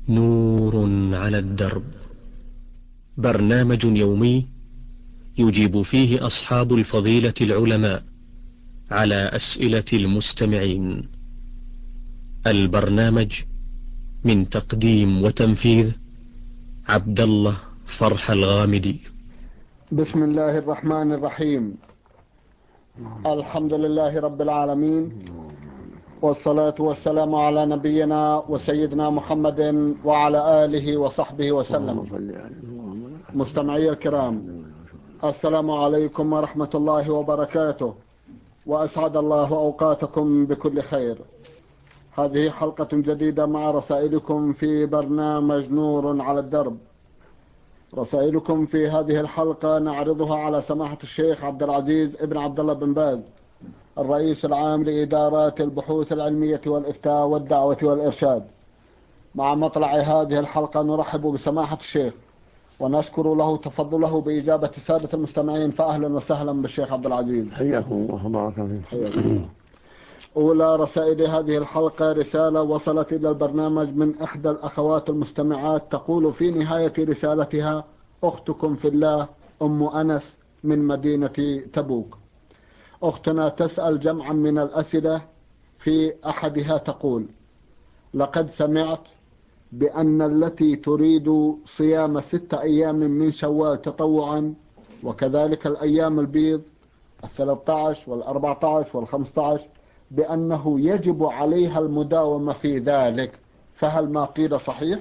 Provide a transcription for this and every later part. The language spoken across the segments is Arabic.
نور على الدرب، برنامج يومي يجيب فيه أصحاب الفضيلة العلماء على أسئلة المستمعين. البرنامج من تقديم وتنفيذ عبد الله فرح الغامدي. بسم الله الرحمن الرحيم. الحمد لله رب العالمين، والصلاة والسلام على نبينا وسيدنا محمد وعلى آله وصحبه وسلم. مستمعي الكرام، السلام عليكم ورحمة الله وبركاته، وأسعد الله أوقاتكم بكل خير. هذه حلقة جديدة مع رسائلكم في برنامج نور على الدرب. رسائلكم في هذه الحلقة نعرضها على سماحة الشيخ عبد العزيز ابن عبد الله بن باز، الرئيس العام لإدارات البحوث العلمية والإفتاء والدعوة والإرشاد. مع مطلع هذه الحلقة نرحب بسماحة الشيخ ونشكر له تفضله بإجابة سادة المستمعين، فأهلا وسهلا بالشيخ عبد العزيز. حياكم الله وبارك فيكم. أولى رسائل هذه الحلقة رسالة وصلت إلى البرنامج من إحدى الأخوات المستمعات، تقول في نهاية رسالتها: أختكم في الله أم أنس من مدينة تبوك. أختنا تسأل جمعا من الأسئلة، في أحدها تقول: لقد سمعت بأن التي تريد صيام 6 أيام من شوال تطوعا، وكذلك الأيام البيض 13 وال14 وال15، بأنه يجب عليها المداومة في ذلك، فهل ما قيل صحيح؟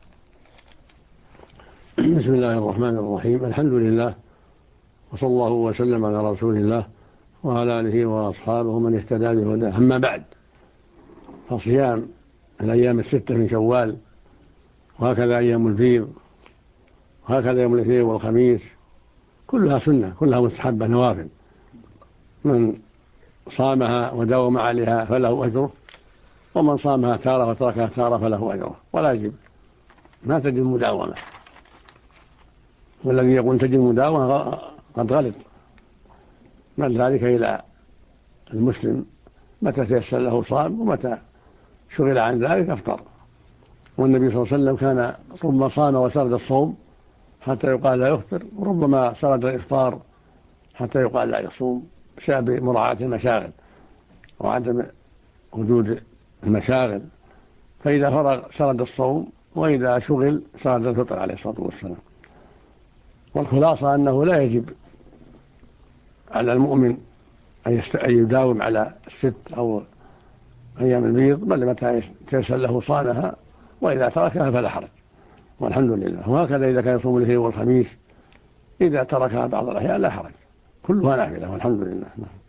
بسم الله الرحمن الرحيم. الحمد لله، وصلى الله وسلم على رسول الله وعلى آله وأصحابه من اهتدى بهداه. أما بعد، فصيام الأيام 6 من شوال، وهكذا أيام البيض، وهكذا يوم الاثنين والخميس، كلها سنة، كلها مستحبة، نوافل. من صامها وداوم عليها فله أجره، ومن صامها تارة وتركها تارة فله أجره، ولا يجب، ما تجب مداومة. والذي يقول تجب مداومة قد غلط. بل ذلك إلى المسلم، متى تيسر له صام، ومتى شغل عن ذلك أفطر. والنبي صلى الله عليه وسلم كان ربما صام وسرد الصوم حتى يقال لا يفطر، وربما سرد الإفطار حتى يقال لا يصوم، بسبب مراعاة المشاغل وعدم وجود المشاغل. فإذا فرغ سرد الصوم، وإذا شغل سرد الفطر عليه الصلاة والسلام. والخلاصة أنه لا يجب على المؤمن أن يداوم على 6 أو أيام البيض، بل متى تيسر له صامها، وإذا تركها فلا حرج، والحمد لله. وهكذا إذا كان يصوم الاثنين والخميس، إذا تركها بعض الأحيان لا حرج، كلها نافلة والحمد لله.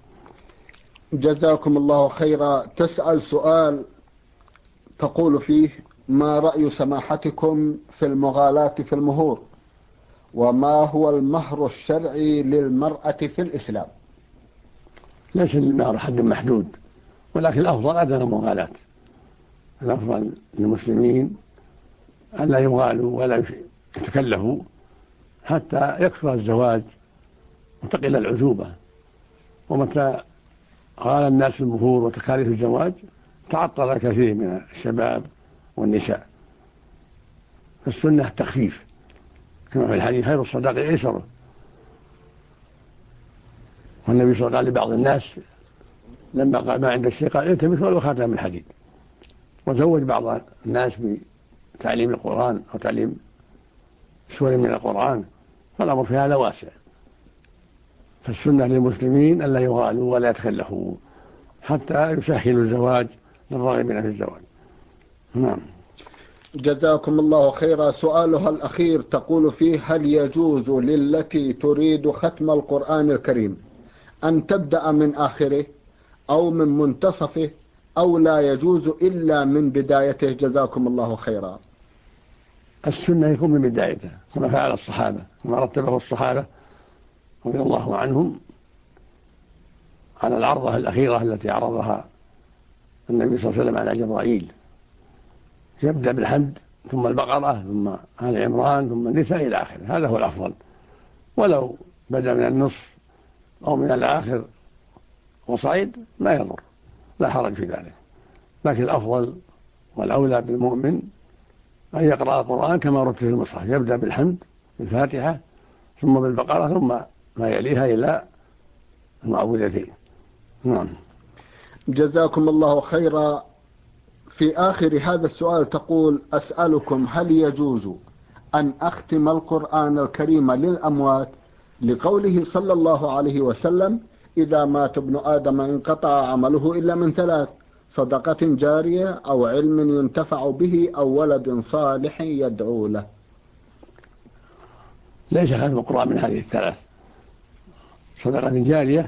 جزاكم الله خيرا. تسأل سؤال تقول فيه: ما رأي سماحتكم في المغالاة في المهور؟ وما هو المهر الشرعي للمرأة في الإسلام؟ ليس المهر حد محدود، ولكن الأفضل عدم المغالاة. الأفضل للمسلمين أن لا يغالوا ولا يتكلفوا حتى يكثر الزواج وتقل العزوبة. ومتى غال الناس في المهور وتكاليف الزواج تعطل الكثير من الشباب والنساء. فالسنة التخفيف، كما في الحديث: خير الصداق أيسره. والنبي صلى الله عليه وسلم لبعض الناس لما قال ما عند الشيء قال: التمس ولو خاتم من حديد. وزوج بعض الناس بتعليم القرآن أو تعليم سور من القرآن، فالأمر في هذا واسع. فالسنة للمسلمين ألا يغالوا ولا يتكلفوا حتى يسهلوا الزواج للراغبين في الزواج. نعم. جزاكم الله خيرا. سؤالها الأخير تقول فيه: هل يجوز للتي تريد ختم القرآن الكريم أن تبدأ من آخره أو من منتصفه، أو لا يجوز إلا من بدايته؟ جزاكم الله خيرا. السنة يكون من بدايته، كما فعل الصحابة وما رتبه الصحابة رضي الله عنهم على العرضة الأخيرة التي عرضها النبي صلى الله عليه وسلم على جبرائيل. يبدأ بالحمد، ثم البقرة، ثم آل عمران، ثم النساء إلى آخره. هذا هو الأفضل، ولو بدأ من النصف أو من الآخر وصعيد لا يضر، لا حرج في ذلك. لكن الأفضل والأولى بالمؤمن أن يقرأ القرآن كما رتب في المصحف، يبدأ بالحمد بالفاتحة ثم بالبقرة ثم ما يليها إلى المعوذتين. نعم. جزاكم الله خيرا. في آخر هذا السؤال تقول: أسألكم هل يجوز أن أختم القرآن الكريم للأموات لقوله صلى الله عليه وسلم: إذا مات ابن آدم انقطع عمله إلا من ثلاث: صدقة جارية أو علم ينتفع به أو ولد صالح يدعو له. ليس ختم القرآن من هذه الثلاث. صدقة جارية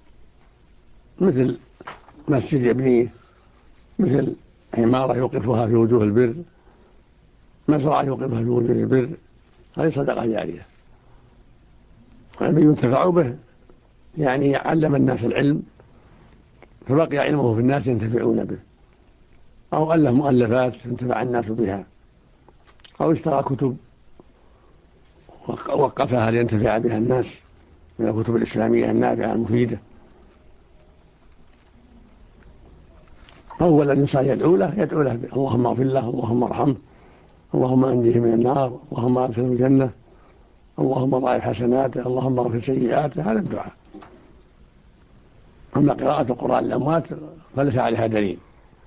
مثل مسجد يبنيه، مثل عمارة يوقفها في وجوه البر، مزرعة يوقفها في وجوه البر، هذه صدقة جارية. علم ينتفع به يعني علم الناس العلم فبقي علمه في الناس ينتفعون به، أو ألف مؤلفات ينتفع الناس بها، أو اشترى كتب وقفها لينتفع بها الناس من الكتب الإسلامية النافعة المفيدة، أو الإنسان يدعو له اللهم اغفر له، اللهم ارحمه، اللهم أنجه من النار، اللهم أدخله الجنة، اللهم ضاعف حسناته، اللهم اغفر سيئاته. هذا الدعاء. أما قراءة القرآن للأموات فليس عليها دليل،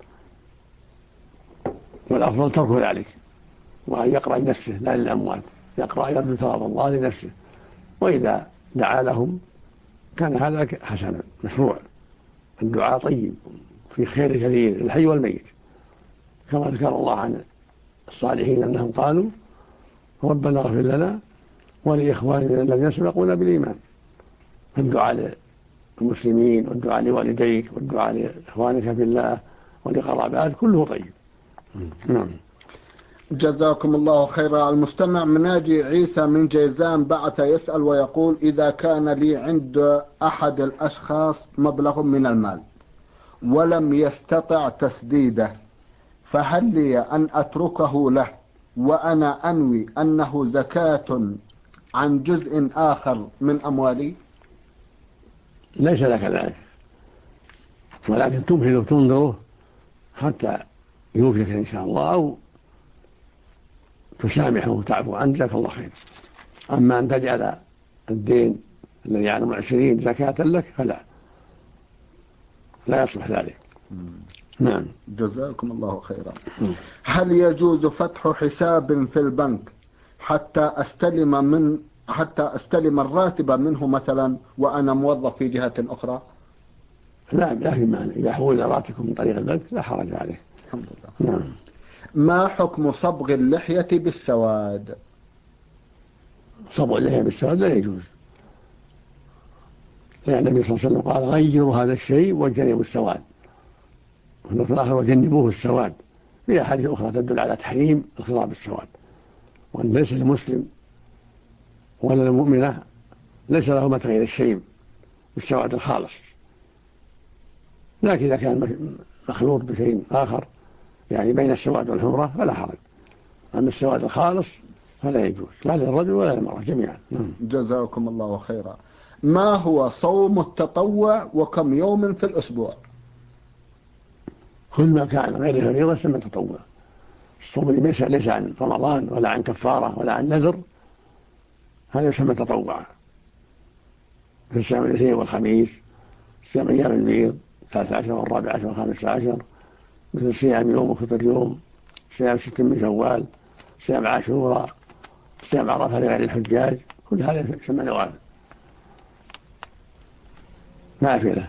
والأفضل ترك ذلك، وأن يقرأ لنفسه لا للأموات، يقرأ يرجو ثواب الله لنفسه، وإذا دعا لهم كان هذا حسنا مشروع. الدعاء طيب في خير كثير الحي والميت، كما ذكر الله عن الصالحين أنهم قالوا: ربنا اغفر لنا ولإخواننا الذين سبقونا بالإيمان. فالدعاء للمسلمين والدعاء لوالديك والدعاء لإخوانك في الله ولقرابات كله طيب. نعم. جزاكم الله خيرا. المستمع مناجي عيسى من جيزان بعث يسأل ويقول: إذا كان لي عند أحد الأشخاص مبلغ من المال ولم يستطع تسديده، فهل لي أن أتركه له وأنا أنوي أنه زكاة عن جزء آخر من أموالي؟ ليس لك ذلك، ولكن تمهل وتنظره حتى يوفيك إن شاء الله، أو تسامحه وتعفو عنه، جزاك الله خير. أما أن تجعل الدين الذي على المعسرين زكاة لك فلا، لا يصلح ذلك. نعم. جزاكم الله خيرا. هل يجوز فتح حساب في البنك حتى أستلم الراتب منه مثلا وأنا موظف في جهة أخرى؟ لا في مانع، إذا حول راتبكم من طريق البنك لا حرج عليه. الحمد لله. نعم. ما حكم صبغ اللحية بالسواد؟ صبغ اللحية بالسواد لا يجوز، لأن النبي صلى الله عليه وسلم قال: غيروا هذا الشيء واجتنبوا السواد، وفي الآخر وجنبوه السواد. في أحاديث أخرى تدل على تحريم الخضاب بالسواد، وأن ليس المسلم ولا المؤمنة ليس لهما تغيير الشيء بالسواد الخالص، لكن إذا كان مخلوط بشيء آخر يعني بين السواد والحمرة فلا حرج، أما السواد الخالص فلا يجوز لا للرجل ولا للمرأة جميعا. جزاكم الله خيرا. ما هو صوم التطوع وكم يوم في الأسبوع؟ كل ما كان غير فريضة يسمى تطوع. الصوم ليس عن رمضان ولا عن كفارة ولا عن نذر، هذا يسمى تطوع. في الصيام الاثنين والخميس، صيام أيام البيض 13 و14 و15، مثل صيام يوم وفطر يوم، صيام 6 من شوال، صيام عاشوراء، صيام عرفة لغير الحجاج، كل هذا يسمى نوافل نافلة.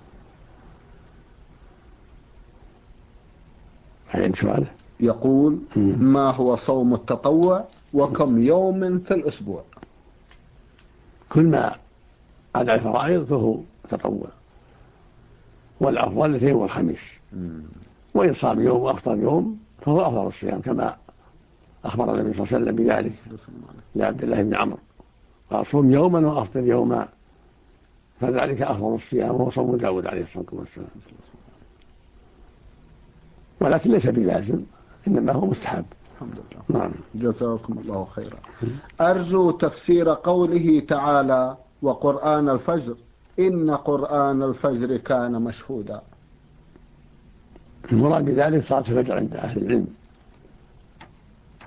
عند سؤاله يقول: ما هو صوم التطوع وكم يوم في الأسبوع؟ كل ما عدا الفرائض فهو تطوع، والأفضل الاثنين والخميس، وإن صام يوم وأفطر يوم فهو أفضل الصيام، كما أخبر النبي صلى الله عليه وسلم بذلك لعبد الله بن عمرو قال: صوم يوما وأفطر يوما، فذلك أفضل الصيام، وهو صوم داود عليه الصلاة والسلام. ولكن ليس بلازم، إنما هو مستحب. الحمد لله. نعم. جزاكم الله خيرا. أرجو تفسير قوله تعالى: وقرآن الفجر إن قرآن الفجر كان مشهودا. المراد بذلك صلاة الفجر عند أهل العلم،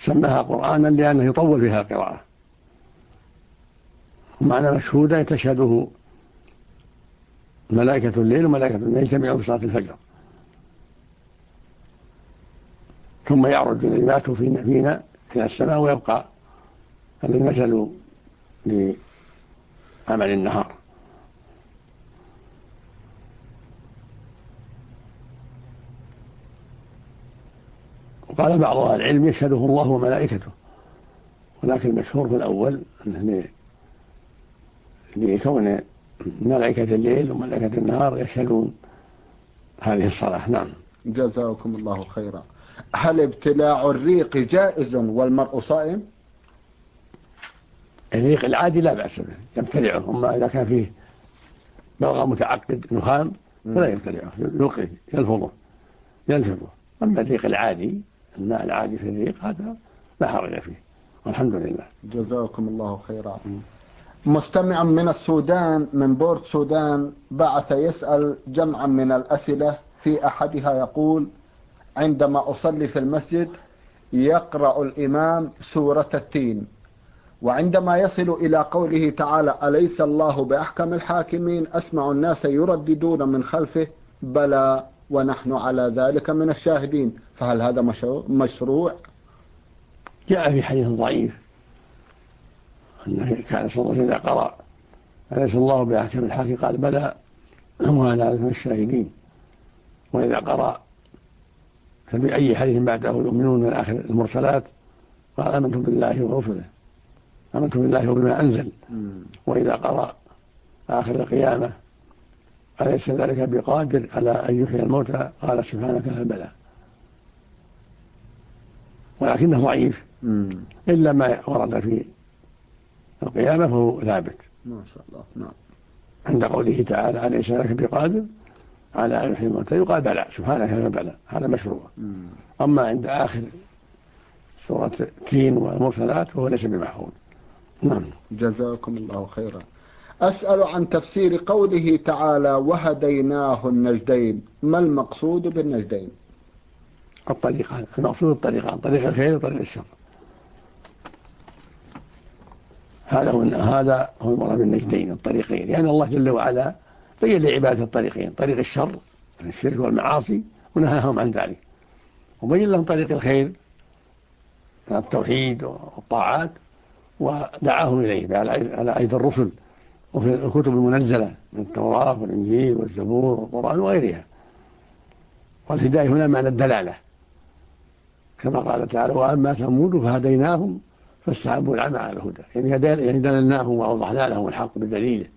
سماها قرآنا لأنه يطول فيها القراءة، ومعنى مشهودا تشهده ملائكة الليل وملائكة النهار يجتمعون في صلاة الفجر، ثم يعرج الذي ماتوا فينا إلى السماء، ويبقى الذي نزلوا لعمل النهار. وقال بعض أهل العلم يشهده الله وملائكته، ولكن المشهور في الأول أنه لكون ملائكة الليل وملائكة النهار يشهدون هذه الصلاة. نعم. جزاكم الله خيرا. هل ابتلاع الريق جائز والمرء صائم؟ الريق العادي لا بأس به يبتلعه، أما إذا كان فيه بلغم متعقد نخام فلا يبتلعه، يلقيه يلفظه. أما الريق العادي، الماء العادي في الريق، هذا لا حرج فيه والحمد لله. جزاكم الله خيرا. مستمع من السودان، من بورت سودان، بعث يسأل جمعا من الأسئلة، في أحدها يقول: عندما أصلي في المسجد يقرأ الإمام سورة التين، وعندما يصل إلى قوله تعالى أليس الله بأحكم الحاكمين أسمع الناس يرددون من خلفه بلى ونحن على ذلك من الشاهدين، فهل هذا مشروع؟ جاء في حديث ضعيف أنه كان صلى الله عليه وسلم إذا قرأ أليس الله بأحكم الحاكمين قال بلى وعلى ذلك من الشاهدين، وإذا قرأ فبأي حديث بعده يؤمنون من آخر المرسلات قال آمنت بالله ورسله، آمنت بالله وبما أنزل. وإذا قرأ آخر القيامة أليس ذلك بقادر على أن يحيي الموتى قال سبحانك بلى، ولكنه ضعيف إلا ما ورد في القيامة فهو ثابت. ما شاء الله. نعم. عند قوله تعالى أليس ذلك بقادر على أن يحيي الموتى يقال بلى سبحانك بلى، هذا مشروع. أما عند آخر سورة التين والمرسلات فهو ليس بمحفوظ. نعم. جزاكم الله خيرا. أسأل عن تفسير قوله تعالى وهديناه النجدين، ما المقصود بالنجدين؟ الطريقان، المقصود الطريقان، طريق الخير وطريق الشر، هذا هو المراد بالنجدين، الطريقين، لأن الله جل وعلا بين لعباده الطريقين، طريق الشر من الشرك والمعاصي ونهاهم عن ذلك، وبين لهم طريق الخير من التوحيد والطاعات ودعاهم إليه على أيدي الرسل وفي الكتب المنزلة من التوراة والإنجيل والزبور والقرآن وغيرها. والهداية هنا معنى الدلالة، كما قال تعالى وأما ثمود فهديناهم فاستحبوا العمى على الهدى، يعني دللناهم وأوضحنا لهم الحق بدليله.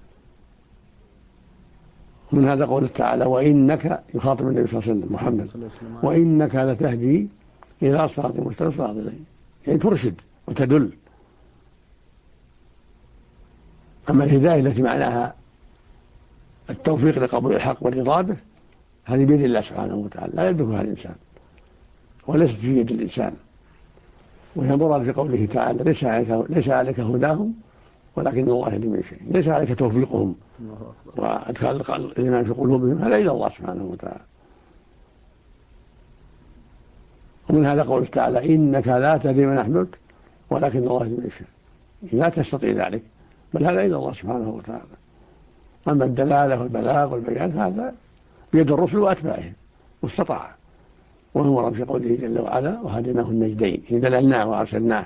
من هذا قول تعالى وإنك، يخاطب النبي صلى الله عليه وسلم محمد، وإنك لتهدي إلى صراط مستقيم، يعني ترشد وتدل. أما الهداية التي معناها التوفيق لقبول الحق والرضا به هذه بيد الله سبحانه وتعالى، لا يملكها الإنسان وليست في يد الإنسان، وهي مراد في قوله تعالى ليس عليك هداهم ولكن الله يهدي من يشاء، ليس عليك توفيقهم وادخال الايمان في قلوبهم، هذا الى الله سبحانه وتعالى. ومن هذا قول تعالى انك لا تهدي من احببت ولكن الله يهدي من يشاء، لا تستطيع ذلك، بل هذا الى الله سبحانه وتعالى. اما الدلاله والبلاغ والبيان هذا بيد الرسل واتباعهم واستطاع، وهو مراد في قوله جل وعلا وهديناه النجدين، دللناه وارسلناه.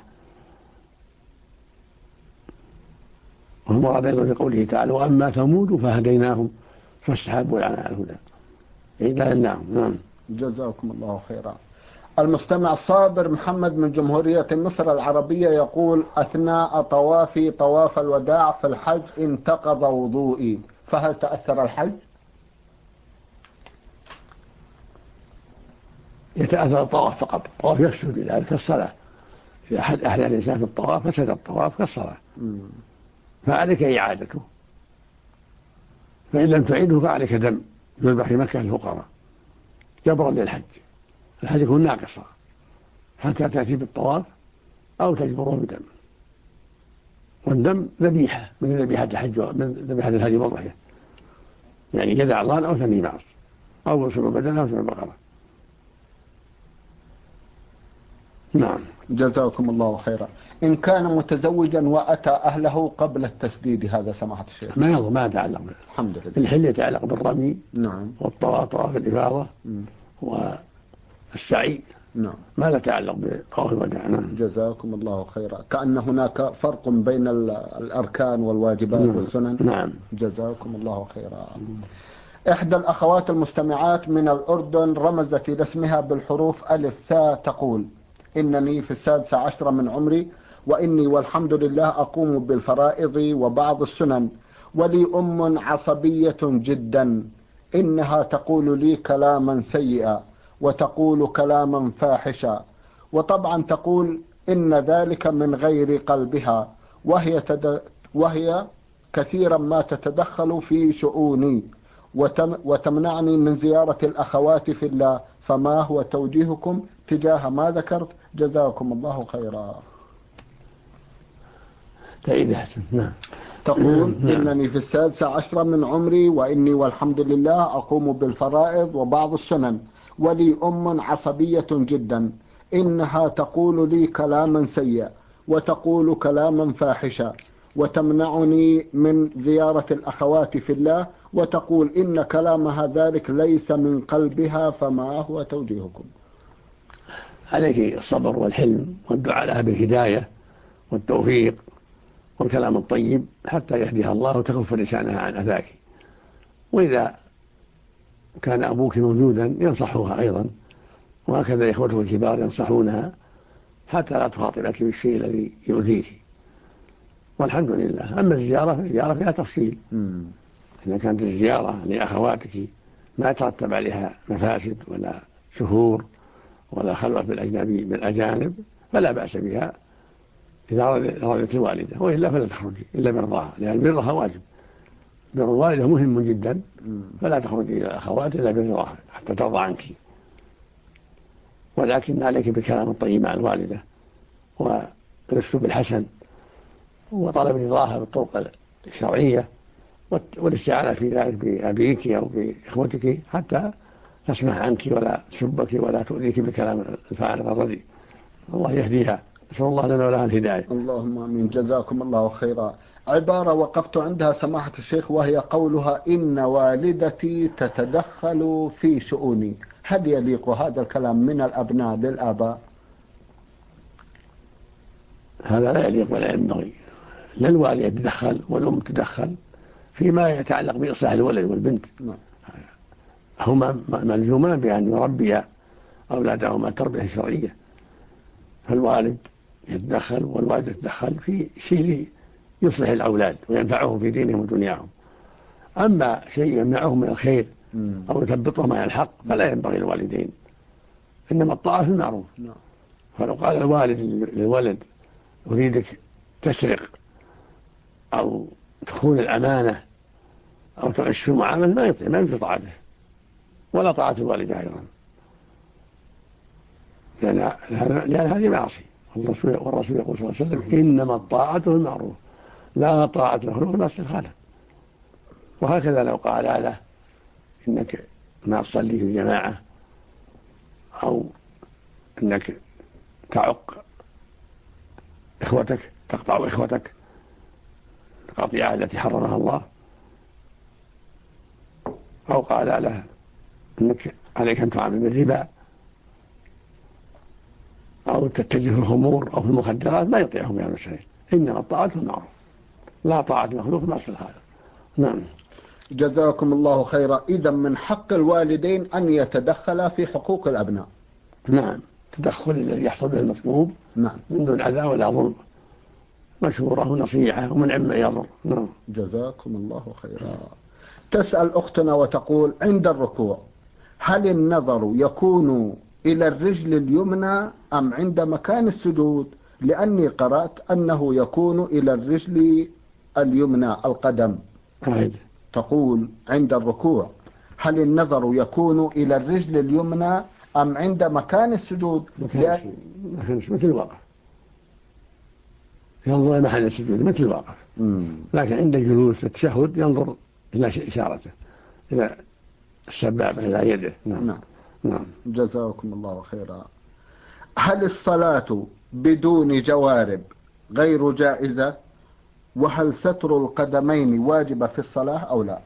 وهو مراد أيضا في قوله تعالى وأما ثمود فهديناهم فاستحبوا العمى على الهدى، يعني دللناهم. نعم. جزاكم الله خيرا. المستمع الصابر محمد من جمهورية مصر العربية يقول أثناء طوافي طواف الوداع في الحج انتقض وضوئي، فهل تأثر الحج؟ يتأثر الطواف فقط، الطواف يفسد بذلك كالصلاة، إذا أحد أحدث الإنسان في الطواف فسد الطواف كالصلاة، فعليك إعادته، فإن لم تعيده فعليك دم يذبح في مكة الفقراء جبرا للحج، الحج يكون ناقصا حتى تأتي بالطواف أو تجبره بدم، والدم ذبيحة من ذبيحة الحج من ذبيحة الهدي والضحية، يعني جذع ضان أو ثني معص أو سبع بدن أو سبع بقرة. نعم. جزاكم الله خيرا. إن كان متزوجا وأتى أهله قبل التسديد، هذا سماحة الشيخ ما يضر، ما يتعلق به. الحمد لله. الحل يتعلق بالرمي. نعم. والطواف الإفاضة والسعي. نعم. ما لا يتعلق بطواف الوداع. نعم. جزاكم الله خيرا. كأن هناك فرق بين الأركان والواجبات والسنن. نعم. جزاكم الله خيرا. إحدى الأخوات المستمعات من الأردن رمزت إلى اسمها بالحروف ألف ثاء، تقول: إنني في 16 من عمري، وإني والحمد لله أقوم بالفرائض وبعض السنن، ولي أم عصبية جدا، إنها تقول لي كلاما سيئا وتقول كلاما فاحشا، وطبعا تقول إن ذلك من غير قلبها، وهي كثيرا ما تتدخل في شؤوني وتمنعني من زيارة الأخوات في الله، فما هو توجيهكم تجاه ما ذكرت؟ جزاكم الله خيرا. نعم. تقول: إنني في 16 من عمري، وإني والحمد لله أقوم بالفرائض وبعض السنن، ولي أم عصبية جدا، إنها تقول لي كلاما سيئا وتقول كلاما فاحشا، وتمنعني من زيارة الأخوات في الله، وتقول إن كلامها ذلك ليس من قلبها، فما هو توجيهكم؟ عليك الصبر والحلم والدعاء لها بالهداية والتوفيق والكلام الطيب حتى يهديها الله وتكف لسانها عن أذاك. وإذا كان أبوك موجودا ينصحها أيضا، وهكذا إخوته الكبار ينصحونها حتى لا تخاطبك بالشيء الذي يؤذيك. والحمد لله. أما الزيارة فالزيارة فيها تفصيل. إذا كانت الزيارة لأخواتك ما يترتب عليها مفاسد ولا شهور ولا خلوة بالأجانب فلا بأس بها إذا رضت الوالدة، وإلا فلا تخرجي إلا برضاها، لأن برها واجب. بر الوالدة مهم جدا، فلا تخرجي إلى الأخوات إلا برضاها حتى ترضى عنك. ولكن عليك بالكلام الطيب مع الوالدة والأسلوب الحسن وطلب رضاها بالطرق الشرعية، والاستعانة في ذلك بأبيك أو بإخوتك حتى تسمح عنك ولا تسبك ولا تؤذيك بكلام الفارغ الرديء. الله يهديها. نسأل الله لنا ولها الهداية. اللهم آمين. جزاكم الله خيرا. عبارة وقفت عندها سماحة الشيخ، وهي قولها: إن والدتي تتدخل في شؤوني. هل يليق هذا الكلام من الأبناء للآباء؟ هذا لا يليق ولا ينبغي. لا الوالد تدخل والأم تدخل فيما يتعلق بإصلاح الولد والبنت. هما ملزومان بأن يربي أولادهما تربية شرعية، فالوالد يتدخل والوالدة تتدخل في شيء يصلح الأولاد وينفعهم في دينهم ودنياهم. أما شيء يمنعهم من الخير أو يثبطهم عن الحق فلا ينبغي للوالدين، إنما الطاعة في المعروف. فلو قال الوالد للولد: أريدك تسرق أو تخون الأمانة أو تغش في المعاملة، ما يمكن طاعته ولا طاعة الوالدة أيضا، لأن هذه معصية. والرسول يقول صلى الله عليه وسلم: إنما الطاعة في المعروف لا طاعة المخلوق في معصية الخالق. وهكذا لو قال له: إنك ما تصلي في الجماعة أو إنك تعق إخوتك، تقطع إخوتك القطيعة التي حرمها الله، أو قال له: إنك عليك أن تعامل بالربا أو تتجه في الخمور أو في المخدرات، ما يطيعهم يا المسائل. إنما الطاعة في المعروف لا طاعة المخلوق في معصية الخالق. نعم. جزاكم الله خيرا. إذا من حق الوالدين أن يتدخلا في حقوق الأبناء. نعم. تدخل الذي يحصل به المطلوب من دون أذى ولا ظلم، مشورة ونصيحة ومن عما يضر. نعم. جزاكم الله خيرا. تسأل أختنا وتقول: عند الركوع هل النظر يكون إلى الرجل اليمنى أم عند مكان السجود؟ لأني قرأت أنه يكون إلى الرجل اليمنى القدم. تقول: عند الركوع هل النظر يكون إلى الرجل اليمنى أم عند مكان السجود؟ مثل الوقف، ينظر إلى محل السجود مثل الوقف. لكن عند الجلوس التشهد ينظر إلى إشارته إلى السبابة إلى يده. نعم. جزاكم الله خيرا. هل الصلاة بدون جوارب غير جائزة؟ وهل ستر القدمين واجب في الصلاة أو لا؟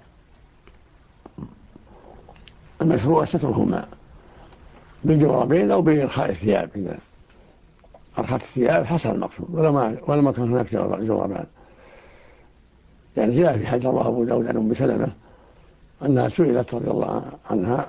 المشروع سترهما بالجوربين أو بإرخاء الثياب. إذا أرخت الثياب حصل المقصود ولا ما كان هناك جوربان. يعني جاء في حديث رواه أبو داود عن أم سلمة أنها سئلت رضي الله عنها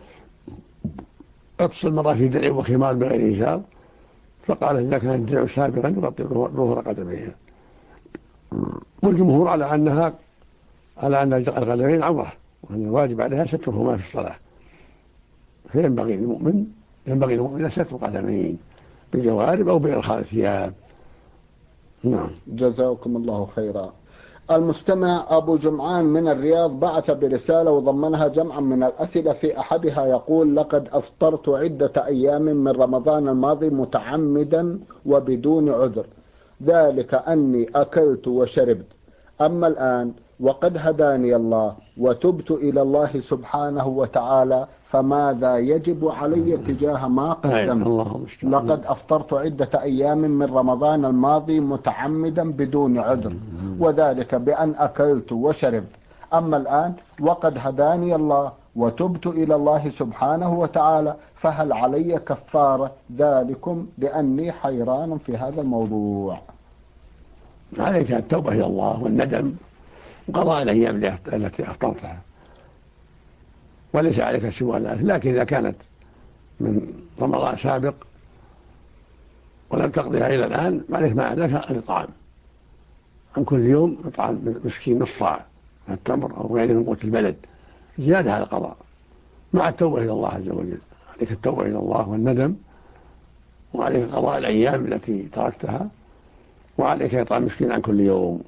اغسل مرة في درع وخمار بغير إزار، فقالت إذا كان الدرع سابغا يغطي ظهور قدميها. والجمهور على أن القدمين عورة وأن الواجب عليها سترهما في الصلاة. فينبغي للمؤمن ستر قدمين بالجوارب أو بإرخاء الثياب. نعم. جزاكم الله خيرا. المستمع أبو جمعان من الرياض بعث برسالة وضمنها جمعا من الأسئلة. في أحدها يقول: لقد أفطرت عدة أيام من رمضان الماضي متعمدا وبدون عذر، ذلك أني أكلت وشربت. أما الآن وقد هداني الله وتبت إلى الله سبحانه وتعالى، فماذا يجب علي تجاه ما قدمت؟ لقد أفطرت عدة أيام من رمضان الماضي متعمدا بدون عذر، وذلك بأن أكلت وشربت. أما الآن وقد هداني الله وتبت إلى الله سبحانه وتعالى، فهل علي كفارة ذلكم لأني حيران في هذا الموضوع؟ عليك التوبة إلى الله والندم وقضاء الأيام التي أفطرتها، وليس عليك سوى ذلك. لكن إذا كانت من رمضان سابق ولم تقضيها إلى الآن عليك ما عليك الإطعام عن كل يوم، إطعام مسكين نصف صاع من التمر أو غيره من قوت البلد زيادة على القضاء مع التوبة إلى الله عز وجل. عليك التوبة إلى الله والندم، وعليك قضاء الأيام التي تركتها، وعليك إطعام مسكين عن كل يوم.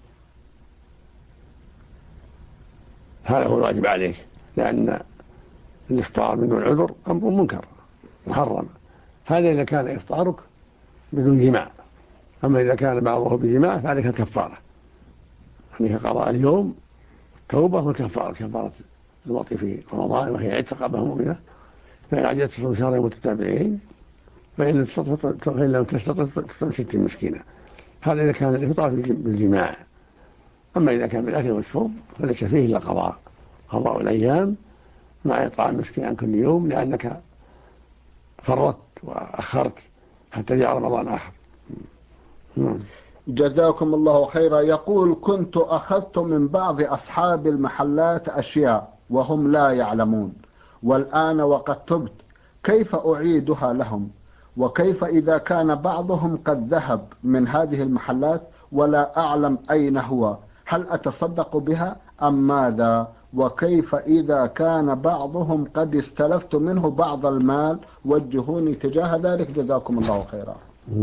هذا هو الواجب عليك، لأن الإفطار بدون عذر أمر منكر محرم. هذا إذا كان إفطارك بدون جماع. أما إذا كان بعضه بجماع فعليك الكفارة، عليك قضاء اليوم التوبة والكفارة، كفارة الوطي في رمضان وهي عتق رقبة مؤمنة، فإن عجزت تصوم شهرين متتابعين، فإن لم تستطع تصوم 60 مسكينة. هذا إذا كان الإفطار بالجماع. أما إذا كان بالأكل والشرب فليس فيه إلا قضاء الأيام مع إطعام مسكين عن كل يوم، لأنك فرطت وأخرت حتى جاء رمضان آخر. جزاكم الله خيرا. يقول: كنت أخذت من بعض أصحاب المحلات أشياء وهم لا يعلمون، والآن وقد تبت، كيف أعيدها لهم؟ وكيف إذا كان بعضهم قد ذهب من هذه المحلات ولا أعلم أين هو؟ هل أتصدق بها أم ماذا؟ وكيف إذا كان بعضهم قد استلفت منه بعض المال؟ وجهوني تجاه ذلك جزاكم الله خيرا.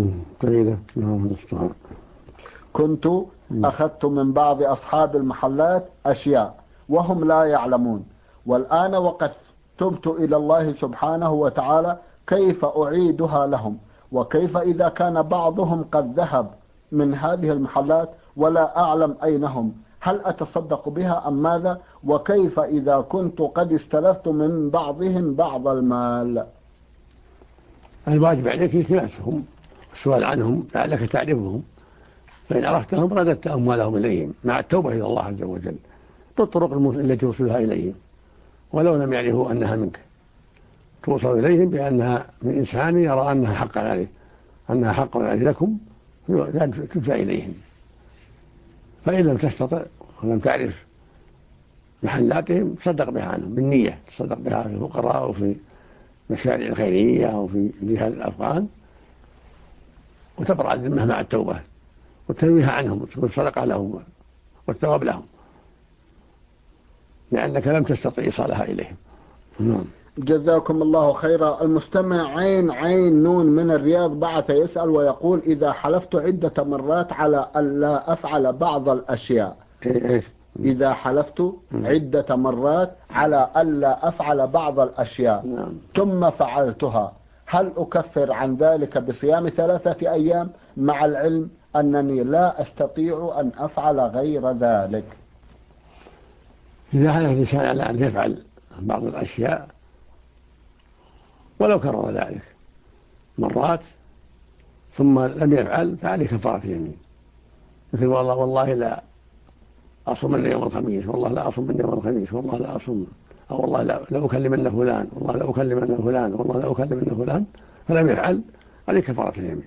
كنت أخذت من بعض أصحاب المحلات أشياء وهم لا يعلمون، والآن وقد تبت إلى الله سبحانه وتعالى، كيف أعيدها لهم؟ وكيف إذا كان بعضهم قد ذهب من هذه المحلات ولا أعلم أين هم؟ هل أتصدق بها أم ماذا؟ وكيف إذا كنت قد استلفت من بعضهم بعض المال؟ الواجب عليك التماسهم والسؤال عنهم لعلك تعرفهم، فإن عرفتهم رددت أموالهم إليهم مع التوبة إلى الله عز وجل بالطرق التي توصلها إليهم، ولو لم يعرفوا أنها منك توصل إليهم بأنها من إنسان يرى أنها حق عليه، أنها حق لكم، تدفع إليهم. فإن لم تستطع ولم تعرف محلاتهم تصدق بها عنهم بالنية، تصدق بها في الفقراء وفي مشاريع الخيرية وفي جهاد الأفغان، وتبرأ الذمة مع التوبة وتنويها عنهم وتكون صدقة لهم والثواب لهم، لأنك لم تستطيع إيصالها إليهم. جزاكم الله خيرا. المستمع عين نون من الرياض بعث يسأل ويقول: إذا حلفت عدة مرات على ألا أفعل بعض الأشياء، إذا حلفت عدة مرات على ألا أفعل بعض الأشياء ثم فعلتها، هل أكفر عن ذلك بصيام 3 أيام مع العلم أنني لا أستطيع أن أفعل غير ذلك؟ إذا حلف الإنسان على أن يفعل بعض الأشياء ولو كرر ذلك مرات ثم لم يفعل فعليه كفارة يمين، مثل والله لا أصومن يوم الخميس، والله لا أصومن يوم الخميس، والله لا أصوم، أو والله لا أكلمن فلان، والله لا أكلمن فلان، والله لا أكلمن فلان، فلم يفعل عليه كفارة اليمين،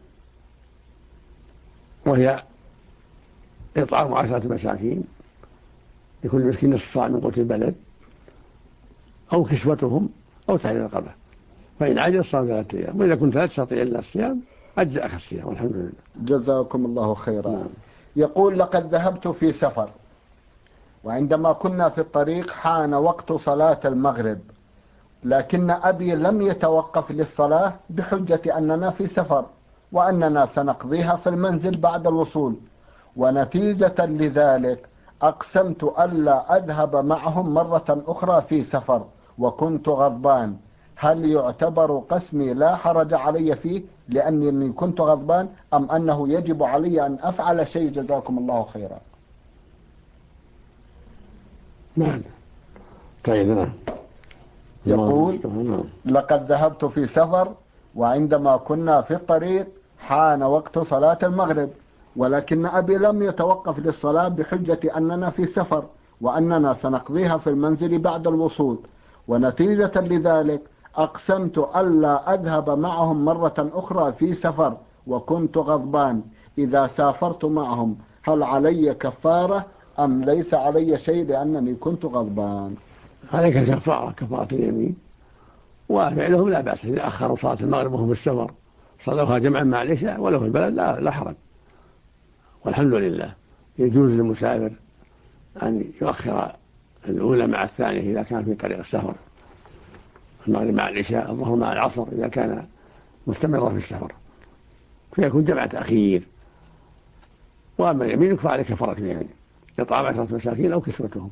وهي إطعام 10 مساكين لكل مسكين نصف صاع من قوت البلد، أو كسوتهم، أو تحرير رقبة، فإن عجز صام 3 أيام، وإذا كنت لا تستطيع إلا الصيام أجزأك الصيام والحمد لله. جزاكم الله خيرا. يقول: لقد ذهبت في سفر، وعندما كنا في الطريق حان وقت صلاة المغرب، لكن أبي لم يتوقف للصلاة بحجة أننا في سفر وأننا سنقضيها في المنزل بعد الوصول، ونتيجة لذلك أقسمت ألا أذهب معهم مرة أخرى في سفر وكنت غضبان. هل يعتبر قسمي لا حرج علي فيه لأنني كنت غضبان، أم أنه يجب علي أن أفعل شيء؟ جزاكم الله خيرا. نعم. طيب. يقول: لقد ذهبت في سفر، وعندما كنا في الطريق حان وقت صلاة المغرب، ولكن أبي لم يتوقف للصلاة بحجة أننا في سفر وأننا سنقضيها في المنزل بعد الوصول، ونتيجة لذلك أقسمت ألا أذهب معهم مرة أخرى في سفر وكنت غضبان. إذا سافرت معهم هل علي كفارة أم ليس علي شيء لأنني كنت غضبان؟ عليك كفارة اليمين، وفعلهم لا بأس إذا أخروا صلاة المغرب وهم في السفر صلوها جمعا مع العشاء ولو في البلد لا حرج، والحمد لله. يجوز للمسافر أن يؤخر الأولى مع الثانية إذا كان في طريق السفر، المغرب مع العشاء، الظهر مع العصر إذا كان مستمرا في السفر، فيكون جمع تأخير. وأما اليمين يكفى عليه كفارة اليمين، إطعام 10 مساكين أو كسوتهم،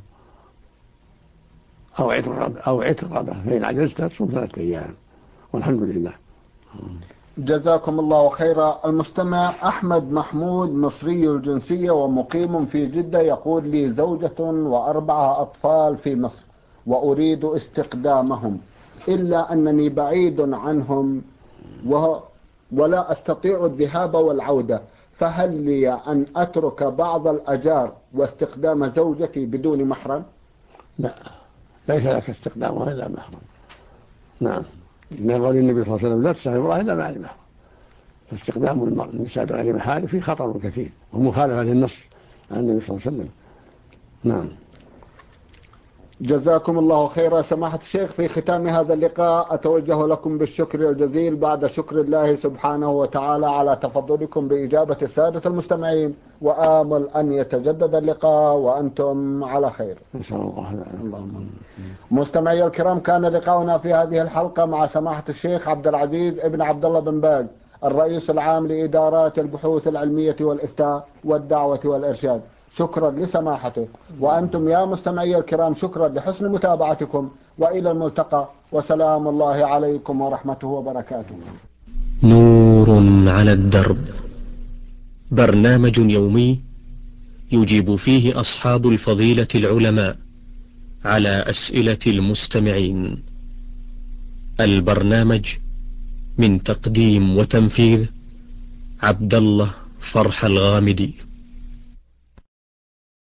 أو عتق رقبة، فإن عجزت تصوم 3 أيام والحمد لله. جزاكم الله خيرا. المستمع أحمد محمود مصري الجنسية ومقيم في جدة يقول: لي زوجة و4 أطفال في مصر وأريد استقدامهم، إلا أنني بعيد عنهم ولا أستطيع الذهاب والعودة، فهل لي أن أترك بعض الأجار واستقدام زوجتي بدون محرم؟ لا، ليس لك استقدامها إلا محرم. نعم، من قول النبي صلى الله عليه وسلم: لا تستخدم الله إلا مع المحرم. فاستخدام النساء بغير محارم فيه خطر كثير ومخالفة للنص عن النبي صلى الله عليه وسلم. نعم. جزاكم الله خيرا. سماحة الشيخ، في ختام هذا اللقاء أتوجه لكم بالشكر الجزيل بعد شكر الله سبحانه وتعالى على تفضلكم بإجابة السادة المستمعين، وآمل أن يتجدد اللقاء وأنتم على خير إن شاء الله. اللهم. مستمعي الكرام، كان لقاؤنا في هذه الحلقة مع سماحة الشيخ عبد العزيز ابن عبد الله بن باز، الرئيس العام لإدارات البحوث العلمية والإفتاء والدعوة والإرشاد. شكرا لسماحته، وأنتم يا مستمعي الكرام شكرا لحسن متابعتكم، وإلى الملتقى، وسلام الله عليكم ورحمته وبركاته. نور على الدرب، برنامج يومي يجيب فيه أصحاب الفضيلة العلماء على أسئلة المستمعين. البرنامج من تقديم وتنفيذ عبد الله فرح الغامدي.